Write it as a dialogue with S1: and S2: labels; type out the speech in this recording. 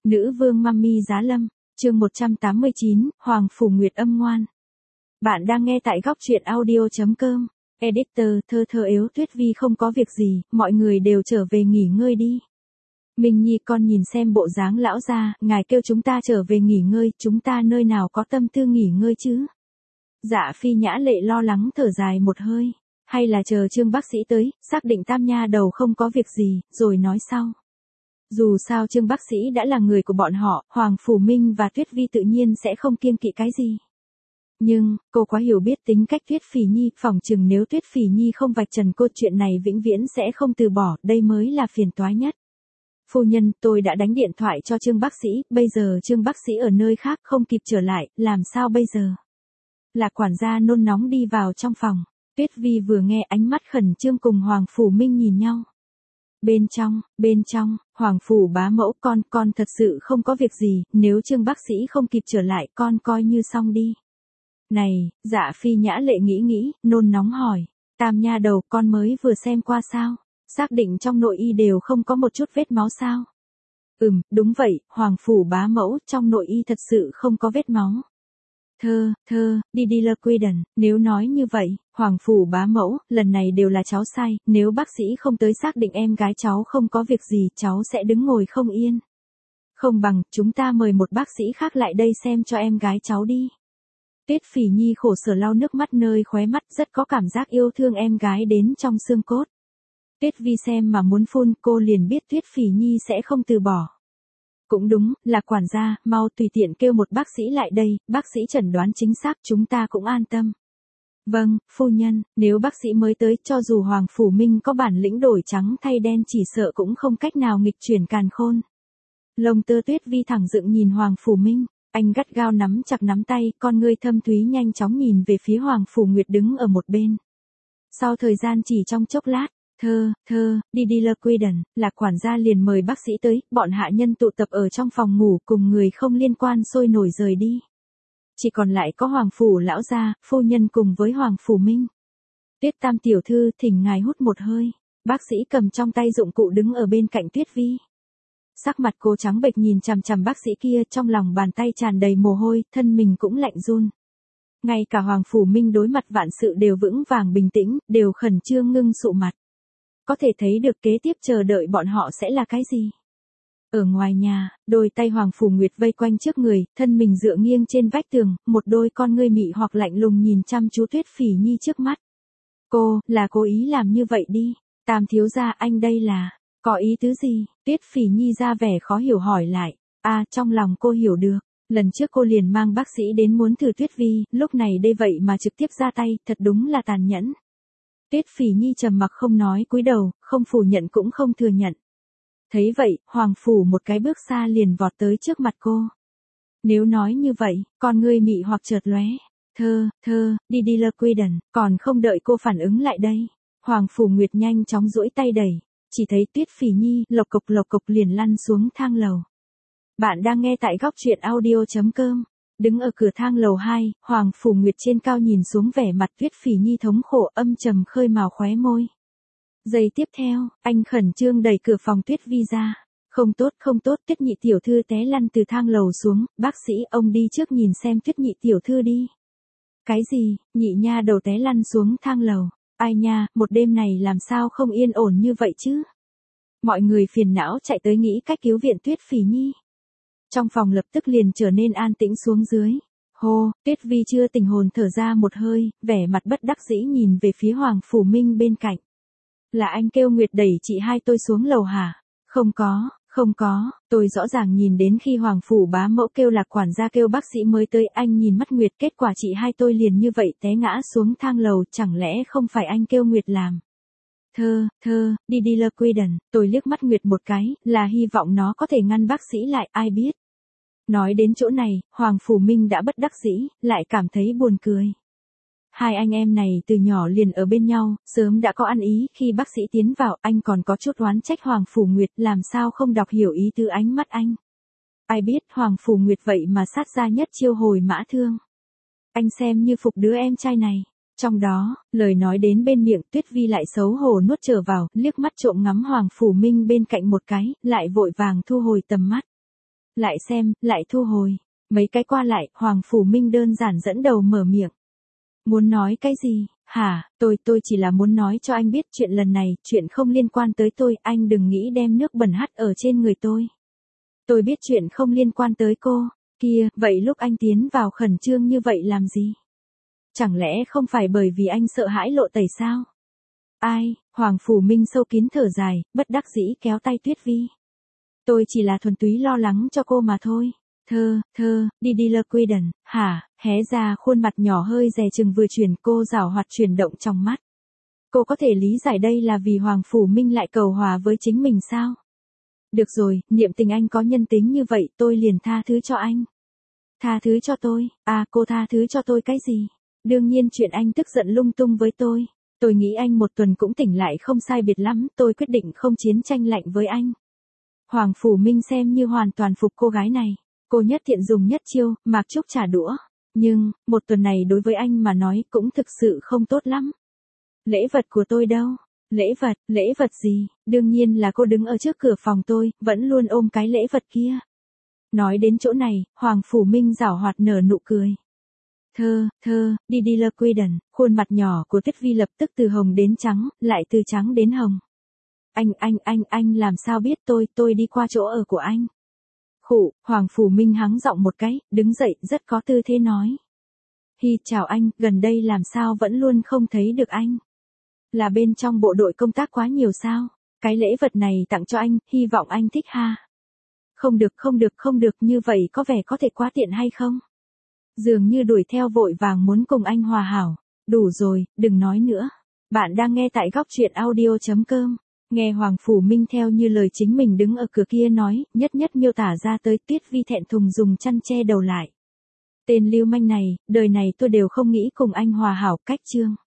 S1: Nữ vương Mummy Giá Lâm, chương 189, Hoàng Phủ Nguyệt âm ngoan. Bạn đang nghe tại góc truyện audio.com. Editor, thơ yếu Tuyết Vi không có việc gì, mọi người đều trở về nghỉ ngơi đi. Minh Nhi con nhìn xem bộ dáng lão gia, ngài kêu chúng ta trở về nghỉ ngơi, chúng ta nơi nào có tâm tư nghỉ ngơi chứ? Dạ Phi Nhã Lệ lo lắng thở dài một hơi, hay là chờ Trương bác sĩ tới, xác định Tam nha đầu không có việc gì, rồi nói sau. Dù sao Trương bác sĩ đã là người của bọn họ, Hoàng Phủ Minh và Tuyết Vi tự nhiên sẽ không kiêng kỵ cái gì. Nhưng, cô quá hiểu biết tính cách Tuyết Phỉ Nhi, phỏng chừng nếu Tuyết Phỉ Nhi không vạch trần cô chuyện này vĩnh viễn sẽ không từ bỏ, đây mới là phiền toái nhất. Phu nhân, tôi đã đánh điện thoại cho Trương bác sĩ, bây giờ Trương bác sĩ ở nơi khác không kịp trở lại, làm sao bây giờ? Lạc quản gia nôn nóng đi vào trong phòng, Tuyết Vi vừa nghe ánh mắt khẩn trương cùng Hoàng Phủ Minh nhìn nhau. Bên trong, Hoàng Phủ bá mẫu con thật sự không có việc gì, nếu Trương bác sĩ không kịp trở lại con coi như xong đi. Này, Dạ Phi Nhã Lệ nghĩ, nôn nóng hỏi, Tam nha đầu con mới vừa xem qua sao, xác định trong nội y đều không có một chút vết máu sao? Đúng vậy, Hoàng Phủ bá mẫu, trong nội y thật sự không có vết máu. Đi lơ quy đần, nếu nói như vậy, Hoàng Phủ bá mẫu, lần này đều là cháu sai, nếu bác sĩ không tới xác định em gái cháu không có việc gì, cháu sẽ đứng ngồi không yên. Không bằng, chúng ta mời một bác sĩ khác lại đây xem cho em gái cháu đi. Tuyết Phỉ Nhi khổ sở lau nước mắt nơi khóe mắt, rất có cảm giác yêu thương em gái đến trong xương cốt. Tuyết Vi xem mà muốn phun, cô liền biết Tuyết Phỉ Nhi sẽ không từ bỏ. Cũng đúng, là quản gia, mau tùy tiện kêu một bác sĩ lại đây, bác sĩ chẩn đoán chính xác chúng ta cũng an tâm. Vâng, phu nhân, nếu bác sĩ mới tới cho dù Hoàng Phủ Minh có bản lĩnh đổi trắng thay đen chỉ sợ cũng không cách nào nghịch chuyển càn khôn. Lông tơ Tuyết Vi thẳng dựng nhìn Hoàng Phủ Minh, anh gắt gao nắm chặt nắm tay, con ngươi thâm thúy nhanh chóng nhìn về phía Hoàng Phủ Nguyệt đứng ở một bên. Sau thời gian chỉ trong chốc lát, đi lơ quy đần, Lạc quản gia liền mời bác sĩ tới, bọn hạ nhân tụ tập ở trong phòng ngủ cùng người không liên quan sôi nổi rời đi. Chỉ còn lại có Hoàng Phủ lão gia, phu nhân cùng với Hoàng Phủ Minh. Tuyết Tam tiểu thư thỉnh ngài hút một hơi, bác sĩ cầm trong tay dụng cụ đứng ở bên cạnh Tuyết Vi. Sắc mặt cô trắng bệch nhìn chằm chằm bác sĩ kia, trong lòng bàn tay tràn đầy mồ hôi, thân mình cũng lạnh run. Ngay cả Hoàng Phủ Minh đối mặt vạn sự đều vững vàng bình tĩnh, đều khẩn trương ngưng sụ mặt. Có thể thấy được kế tiếp chờ đợi bọn họ sẽ là cái gì. Ở ngoài nhà, đôi tay Hoàng Phủ Nguyệt vây quanh trước người, thân mình dựa nghiêng trên vách tường, một đôi con ngươi mị hoặc lạnh lùng nhìn chăm chú Tuyết Phỉ Nhi trước mắt. Cô, là cố ý làm như vậy đi, Tam thiếu gia anh đây là, có ý tứ gì? Tuyết Phỉ Nhi ra vẻ khó hiểu hỏi lại. Trong lòng cô hiểu được, lần trước cô liền mang bác sĩ đến muốn thử Tuyết Vi, lúc này đây vậy mà trực tiếp ra tay, thật đúng là tàn nhẫn. Tuyết Phỉ Nhi trầm mặc không nói, cúi đầu, không phủ nhận cũng không thừa nhận. Thấy vậy, Hoàng Phủ một cái bước xa liền vọt tới trước mặt cô. Nếu nói như vậy, con ngươi mị hoặc chợt lóe. Đi lơ quy đần, còn không đợi cô phản ứng lại đây. Hoàng Phủ Nguyệt nhanh chóng duỗi tay đẩy, chỉ thấy Tuyết Phỉ Nhi lộc cộc liền lăn xuống thang lầu. Bạn đang nghe tại góc truyện audio.com. Đứng ở cửa thang lầu 2, Hoàng Phủ Nguyệt trên cao nhìn xuống vẻ mặt Tuyết Phỉ Nhi thống khổ âm trầm khơi mào khóe môi. Giây tiếp theo, anh khẩn trương đẩy cửa phòng Tuyết Vi ra. Không tốt, Tuyết nhị tiểu thư té lăn từ thang lầu xuống, bác sĩ ông đi trước nhìn xem Tuyết nhị tiểu thư đi. Cái gì, nhị nha đầu té lăn xuống thang lầu, ai nha, một đêm này làm sao không yên ổn như vậy chứ? Mọi người phiền não chạy tới nghĩ cách cứu viện Tuyết Phỉ Nhi. Trong phòng lập tức liền trở nên an tĩnh xuống dưới. Tuyết Vi chưa tỉnh hồn thở ra một hơi, vẻ mặt bất đắc dĩ nhìn về phía Hoàng Phủ Minh bên cạnh. Là anh kêu Nguyệt đẩy chị hai tôi xuống lầu hả? Không có, tôi rõ ràng nhìn đến khi Hoàng Phủ bá mẫu kêu Lạc quản gia kêu bác sĩ mới tới, anh nhìn mắt Nguyệt, kết quả chị hai tôi liền như vậy té ngã xuống thang lầu, chẳng lẽ không phải anh kêu Nguyệt làm? Đi lơ quy đần, tôi liếc mắt Nguyệt một cái, là hy vọng nó có thể ngăn bác sĩ lại, ai biết. Nói đến chỗ này, Hoàng Phủ Minh đã bất đắc dĩ, lại cảm thấy buồn cười. Hai anh em này từ nhỏ liền ở bên nhau, sớm đã có ăn ý, khi bác sĩ tiến vào anh còn có chút oán trách Hoàng Phủ Nguyệt làm sao không đọc hiểu ý từ ánh mắt anh. Ai biết Hoàng Phủ Nguyệt vậy mà sát ra nhất chiêu hồi mã thương. Anh xem như phục đứa em trai này. Trong đó, lời nói đến bên miệng Tuyết Vi lại xấu hổ nuốt trở vào, liếc mắt trộm ngắm Hoàng Phủ Minh bên cạnh một cái, lại vội vàng thu hồi tầm mắt. Lại xem, lại thu hồi. Mấy cái qua lại, Hoàng Phủ Minh đơn giản dẫn đầu mở miệng. Muốn nói cái gì? Hả, tôi chỉ là muốn nói cho anh biết chuyện lần này, chuyện không liên quan tới tôi, anh đừng nghĩ đem nước bẩn hắt ở trên người tôi. Tôi biết chuyện không liên quan tới cô. Kia, vậy lúc anh tiến vào khẩn trương như vậy làm gì? Chẳng lẽ không phải bởi vì anh sợ hãi lộ tẩy sao? Ai, Hoàng Phủ Minh sâu kín thở dài, bất đắc dĩ kéo tay Tuyết Vi. Tôi chỉ là thuần túy lo lắng cho cô mà thôi. Đi lơ quy đần, hả, hé ra khuôn mặt nhỏ hơi dè chừng vừa chuyển, cô giảo hoạt chuyển động trong mắt. Cô có thể lý giải đây là vì Hoàng Phủ Minh lại cầu hòa với chính mình sao? Được rồi, niệm tình anh có nhân tính như vậy, tôi liền tha thứ cho anh. Tha thứ cho tôi, cô tha thứ cho tôi cái gì? Đương nhiên chuyện anh tức giận lung tung với tôi nghĩ anh một tuần cũng tỉnh lại không sai biệt lắm, tôi quyết định không chiến tranh lạnh với anh. Hoàng Phủ Minh xem như hoàn toàn phục cô gái này. Cô nhất thiện dùng nhất chiêu, Mạc Trúc trả đũa. Nhưng, một tuần này đối với anh mà nói cũng thực sự không tốt lắm. Lễ vật của tôi đâu? Lễ vật gì? Đương nhiên là cô đứng ở trước cửa phòng tôi, vẫn luôn ôm cái lễ vật kia. Nói đến chỗ này, Hoàng Phủ Minh giảo hoạt nở nụ cười. Đi lơ quy đần, khuôn mặt nhỏ của Tuyết Vi lập tức từ hồng đến trắng, lại từ trắng đến hồng. Anh làm sao biết tôi đi qua chỗ ở của anh. Hoàng Phủ Minh hắng giọng một cái, đứng dậy, rất có tư thế nói. Chào anh, gần đây làm sao vẫn luôn không thấy được anh. Là bên trong bộ đội công tác quá nhiều sao, cái lễ vật này tặng cho anh, hy vọng anh thích ha. Không được, như vậy có vẻ có thể quá tiện hay không? Dường như đuổi theo vội vàng muốn cùng anh hòa hảo. Đủ rồi, đừng nói nữa. Bạn đang nghe tại góc truyện audio.com. Nghe Hoàng Phủ Minh theo như lời chính mình đứng ở cửa kia nói, nhất miêu tả ra tới, Tuyết Vi thẹn thùng dùng chăn che đầu lại. Tên lưu manh này, đời này tôi đều không nghĩ cùng anh hòa hảo, cách chương.